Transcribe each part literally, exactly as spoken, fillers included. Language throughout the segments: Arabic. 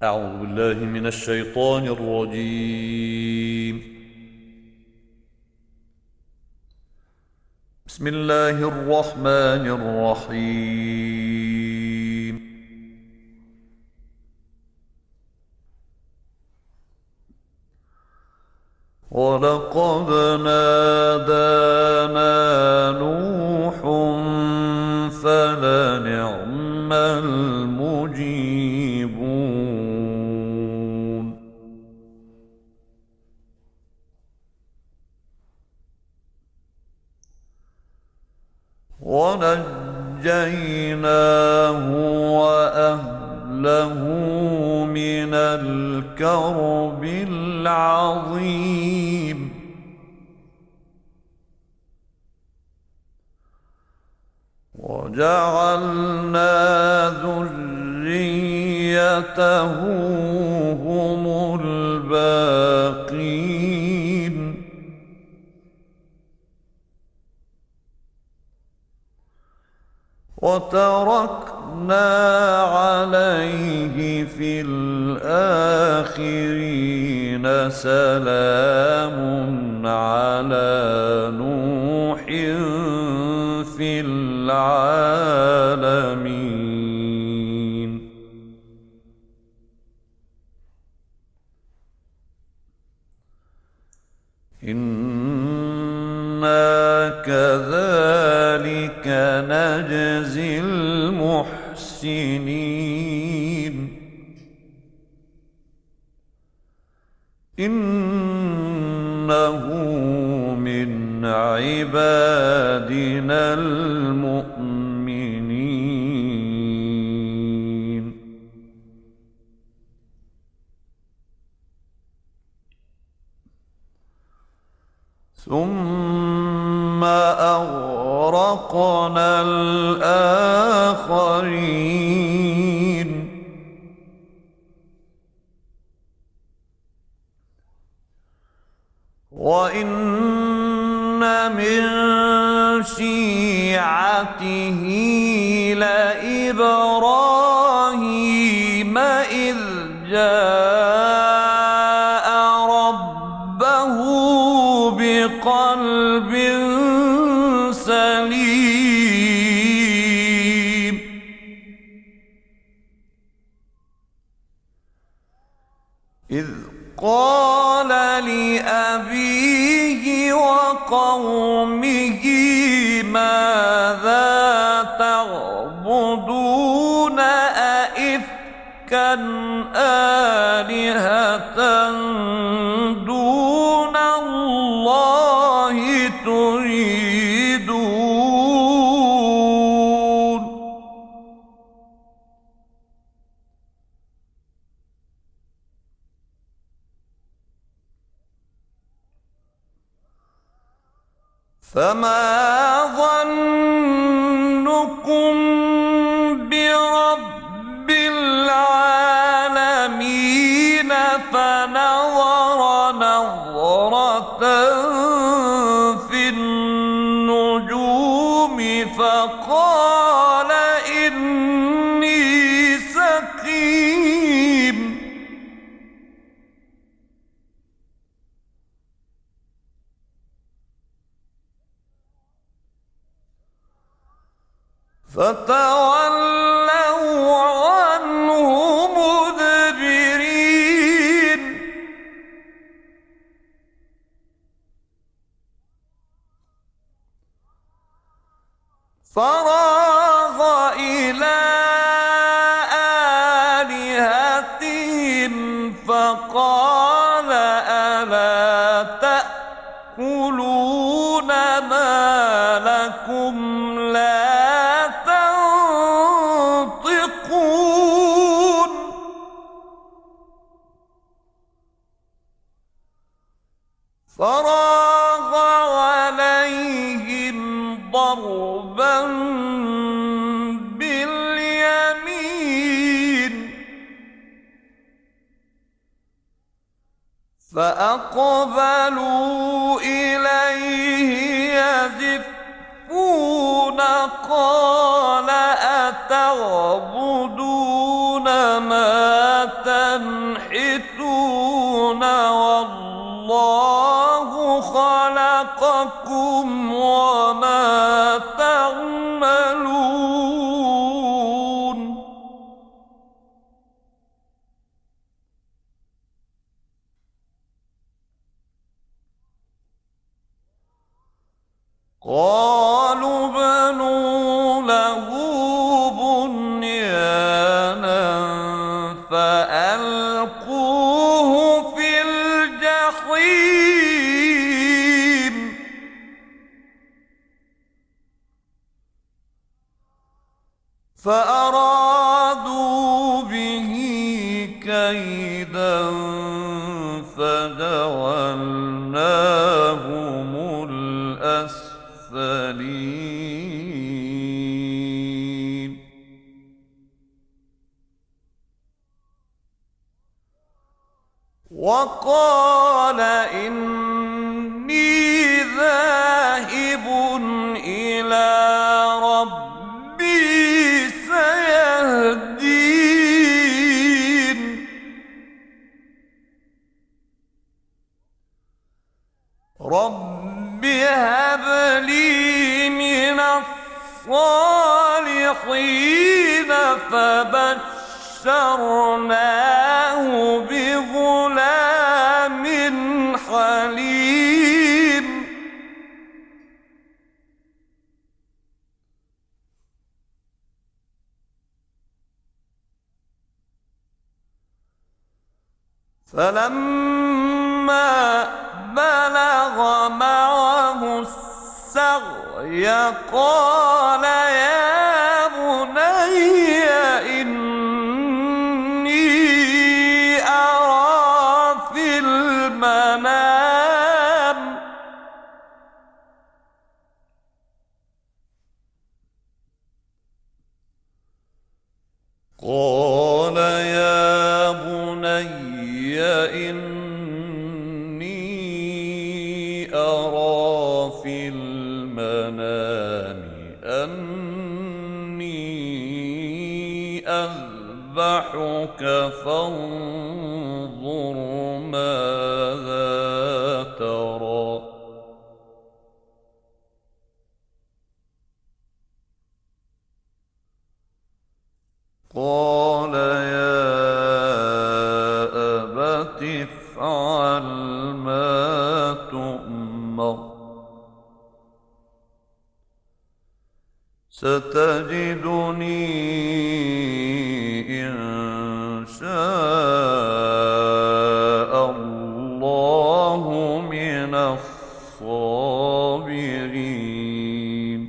أعوذ بالله من الشيطان الرجيم. بسم الله الرحمن الرحيم. ولقد نادانا نوح فلنعم المجيبون. ونجيناه وأهله من الكرب العظيم. وجعلنا ذريته هم الباقين. وتركنا عليه في الآخرين سلام على نوح في العالمين. إنا كذلك نجزي المحسنين. إنه من عبادنا المؤمنين. ثم أغرقنا الآخرين. وإن من شيعته لإبراهيم إذ جاء ربه بقلب سليم. إذ قال لأبيه وقومه ماذا تعبدون أئفكا آلهة دون الله تريدون. فما ظنكم برب العالمين؟ فنظر نظرة في النجوم فقال إني سقيم. فتولوا عنه مدبرين. فراغ إلى آلهتهم فقال ألا تأكلون ما لكم لا تنطقون. فراغ عليهم ضربا باليمين فأقبلوا إليه يزفون. قال أتعبدون ما تنحتون والله خلقكم وما تعملون قالوا بنوا له بنيانا فألقوه في الجحيم فأرادوا به كيدا فجعلناهم الأسفلين وقال إني ذاهب إلى ربي سيهدين رب هب لي من الصالحين فبشرناه بغلام حليم فلما بلغ معه السعي قال يا بني إني أرى في المنام قال يا بني إني أرى في المنام أني أذبحك فانظر ماذا ترى قال يا أبت افعل ما تؤمر ستجدني إن شاء الله من الصابرين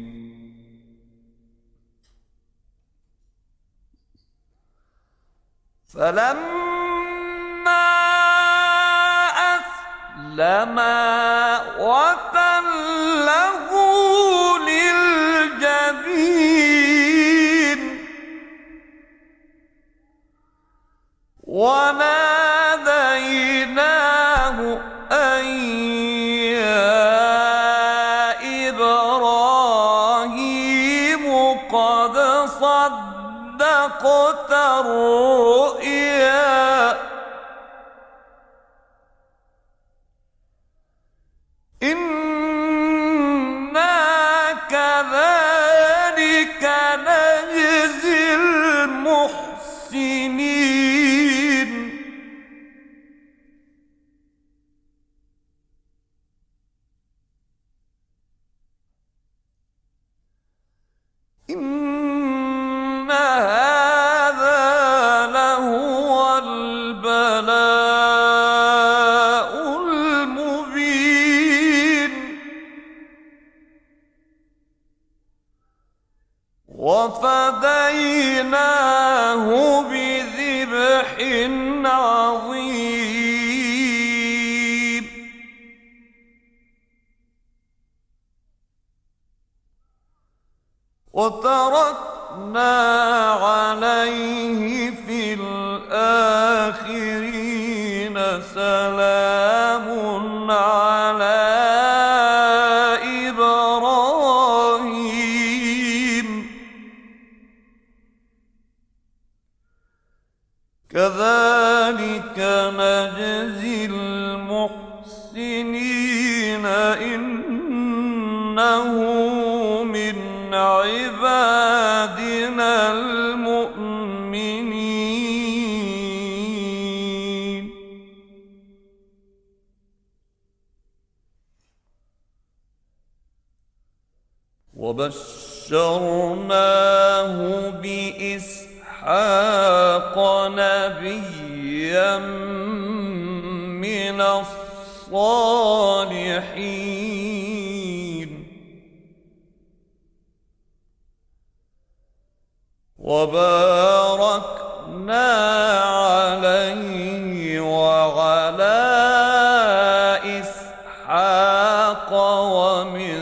فلما أسلما وتله للجبين وناديناه أن يا إبراهيم قد صدقت الرؤيا إنا كذلك نجزي المحسنين إن هذا لهو البلاء المبين وفديناه بذبح عظيم وتركنا عليه في الآخرين سلام على إبراهيم كذلك كذلك نجزي المحسنين إنه من عبادنا المؤمنين. وبشرناه بإسحاق نبيا من الصالحين. وباركنا عليه وعلى إسحاق ومن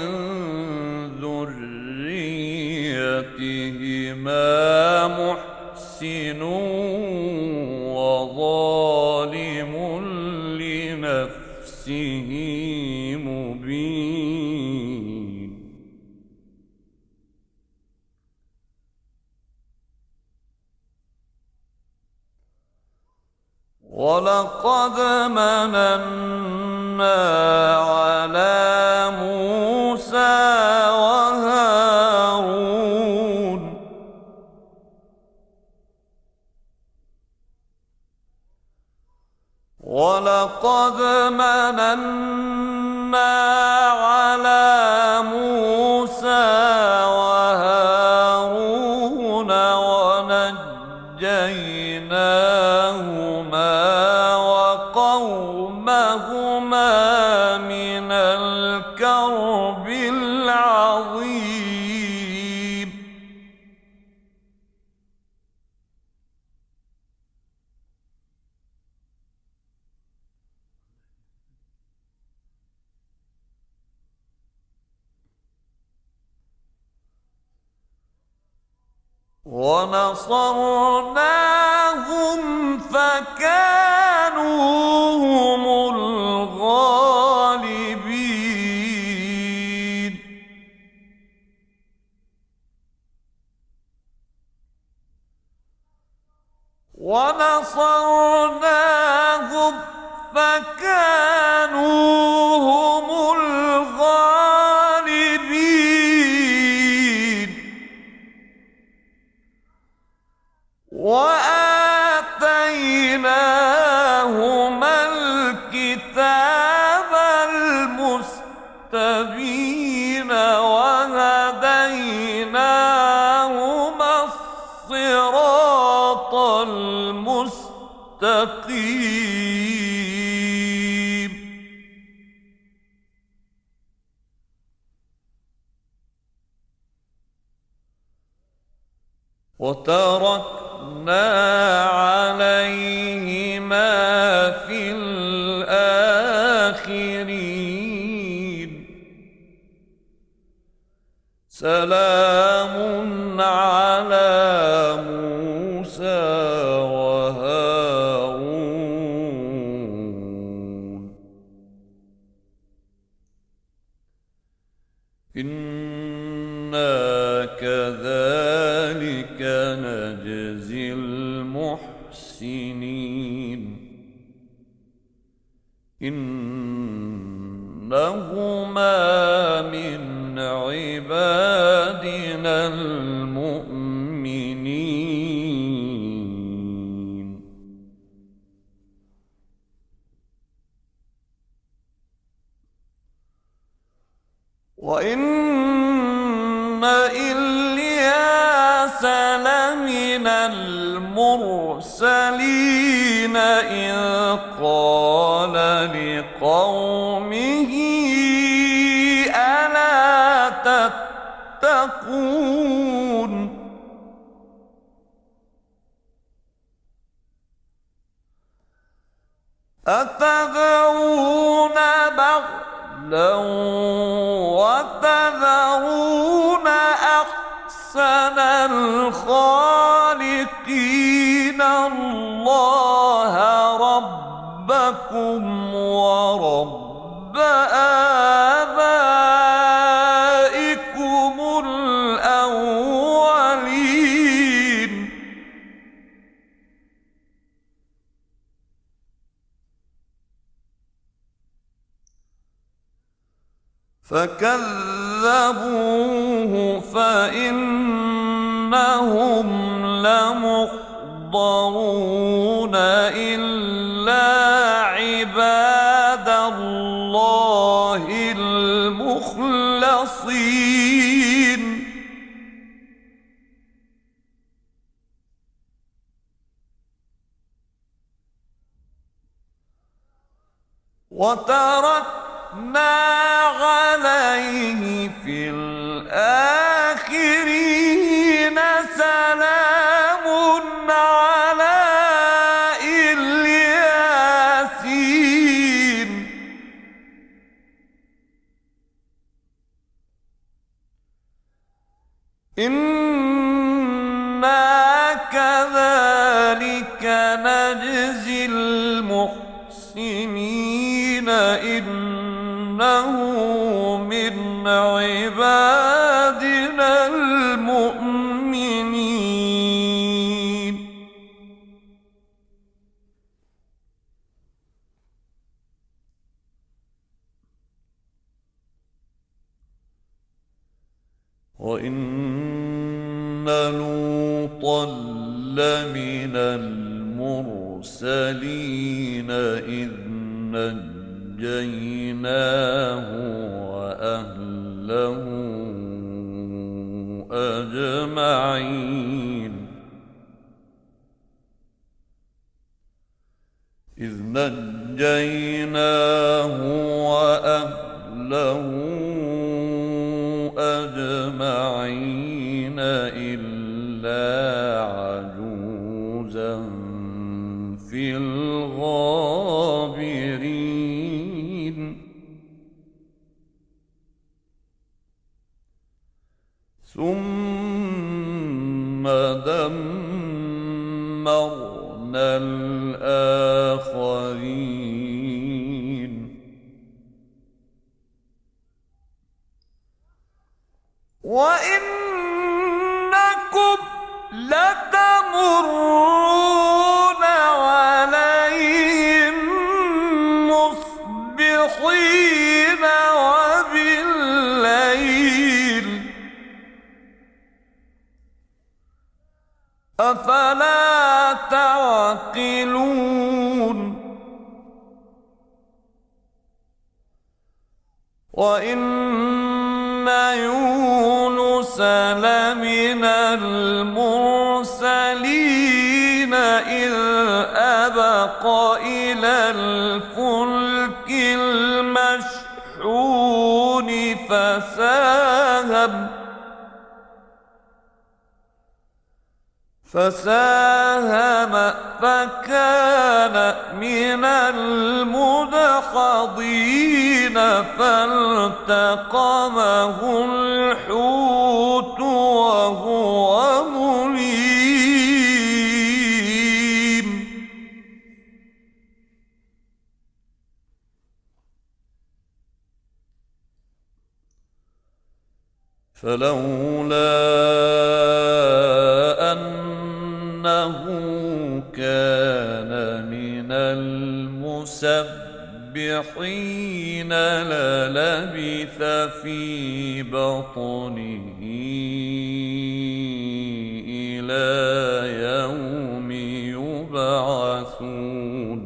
ذريتهما محسن وظالم لنفسه مبين. ولقد مننا على موسى وهارون ولقد مننا على موسى وهارون ونجيناهما وقومهما من الكرب العظيم. ونصرناهم فكانوا هم الغالبين. ونصرناهم فكانوا هم الغالبين. وآتيناهما الكتاب المستبين وهديناهما الصراط المستقيم. وتركنا عليهما في الآخرين. سلام على موسى وهارون إنا كذلك نجزي المحسنين إنهما من عبادنا المؤمنين. وإن إلياس لمن المرسلين إذ قال لقومه ألا تتقون أتدعون بعلا وتذرون أحسن الخالقين الله ربكم ورب آبائكم الأولين. فكذبوه فإنهم لمحضرون إلا عباد الله المخلصين وتركنا عليه في الآخرين سلام على الياسين إنا كذلك نجزي المحسنين إنه من عبادنا المؤمنين وإن لوطا لمن المرسلين إذ نجيناه وأهله أجمعين إذ نجيناه وأهله أجمعين إلا عجوزا في الغابرين ثم دمرنا الآخرين وإنكم لتمرون عليهم مصبحين وبالليل أفلا تعقلون وإن يونس لمن المرسلين إذ أبق إلى الفلك المشحون فساهم فساهم فكان من المدحضين فالتقمه الحوت وهو مليم فلولا أنه كان من المسبحين للبث في بطنه إلى يوم يبعثون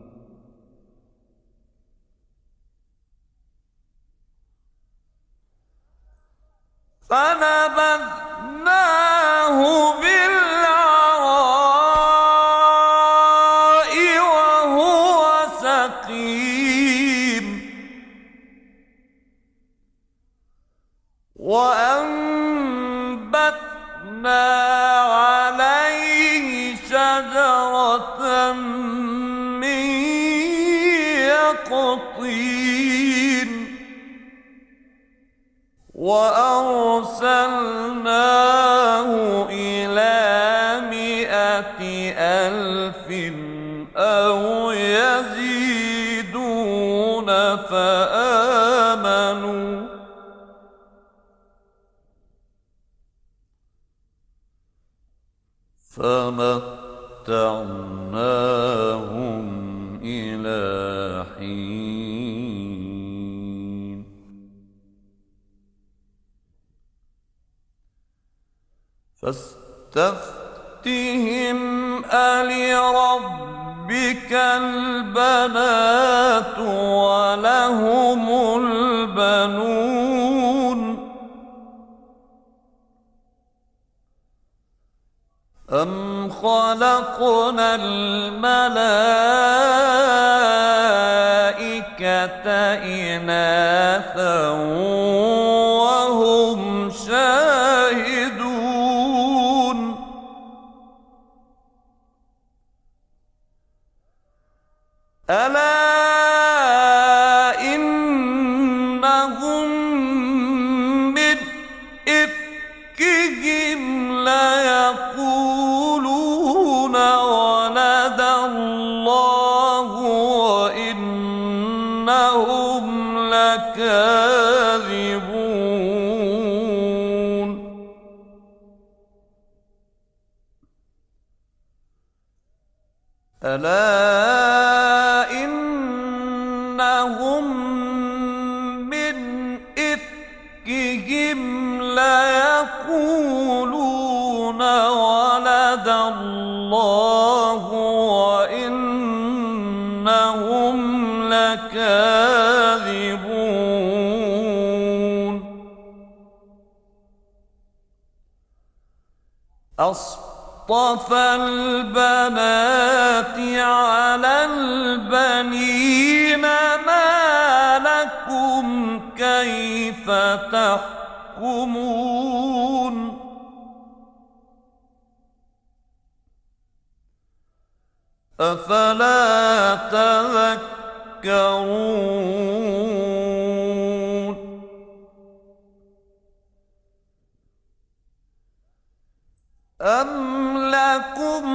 فنبذناه بالعراء وهو سقيم وأنبتنا عليه شجرة من يقطين وأرسلناه إلى مائة ألف أو يزيدون فآمنوا فمتعناهم إلى حين فاستفتهم ألربك البنات ولهم البنون أم خلقنا الملائكة إناثا وهم شاهدون ألا إنهم من إفكهم ليقولون ولد الله وإنهم لكاذبون ألا إنهم من إفكهم ليقولون ولد الله وإنهم لكاذبون أصطفى البنات على البنين ما لكم كيف تحكمون أفلا تذكرون أم لكم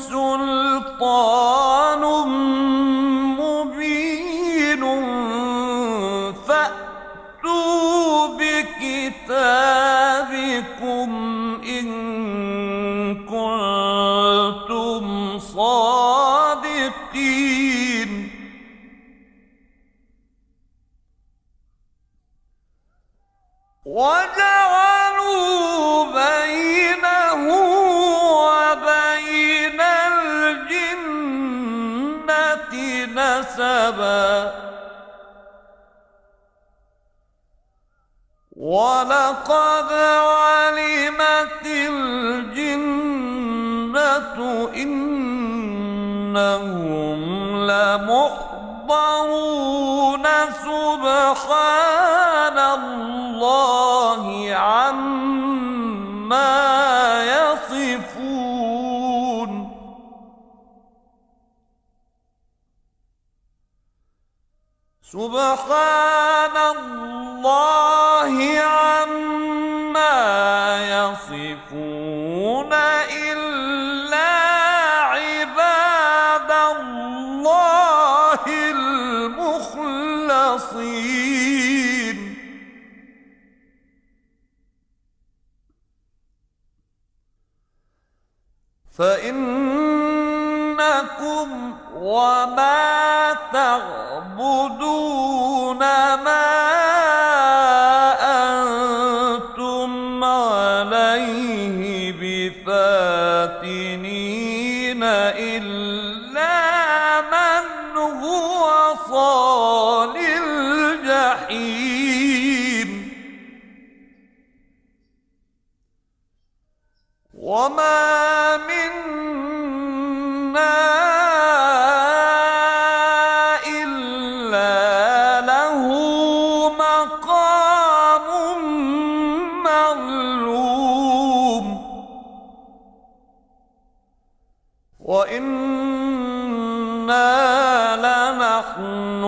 سلطان مبين فأتوا بكتابكم إن كنتم صادقين وجعلوا بينه وبين الجنة نسبا ولقد علمت الجنة إنهم لمحضرون سبحان الله عما يصفون سبحان الله عما يصفون إلا عباد الله المخلصين فإنكم وما تعبدون ما أنتم عليه بفاتنين إلا من هو صال الجحيم وما منا إلا له مقام معلوم وإنا لنحن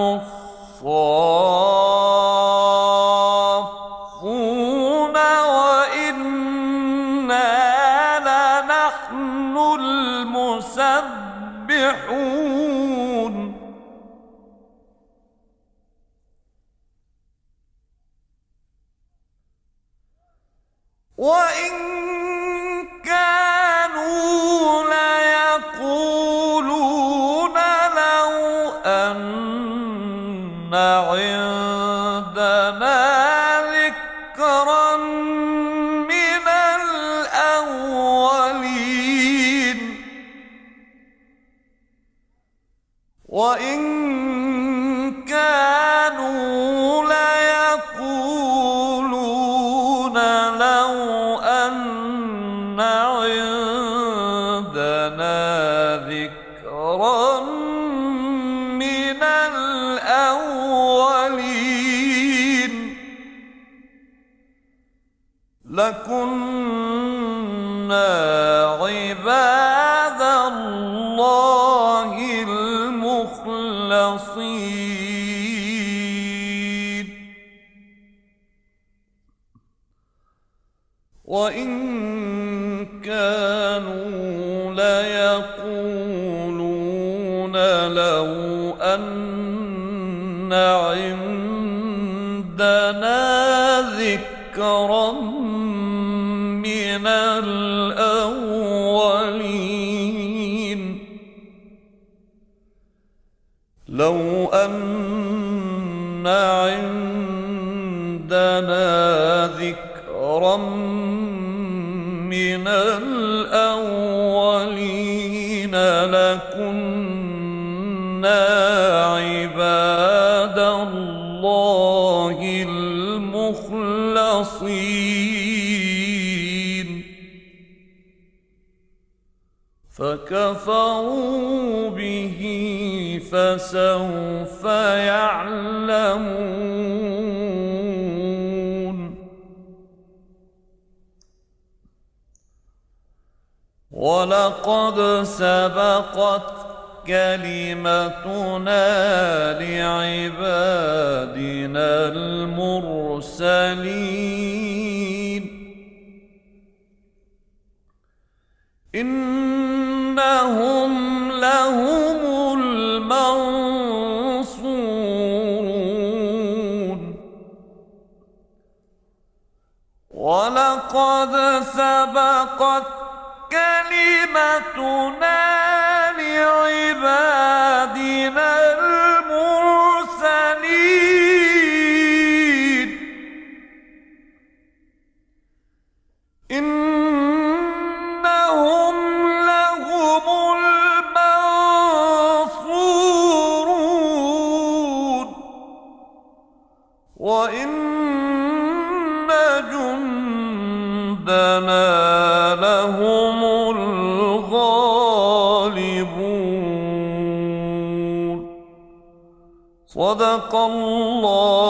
الصافون وإنا لنحن المسبحون وإن كانوا ليقولون لو أن عندنا ذكرا من الأول وإن كانوا ليقولون لو أن عندنا ذكرا من الأولين لكنا عباد الله المخلصين وإن كانوا ليقولون لو أن عندنا ذكرا من الأولين لو أن عندنا ذكرا من الأولين لكنا عباد الله المخلصين فكفروا به فسوف يعلمون ولقد سبقت كلمتنا لعبادنا المرسلين إنهم لهم المنصورون ولقد سبقت كلمتنا لعبادنا المرسلين إنهم لهم المنصورون وإن جندنا لهم الغالبون صدق الله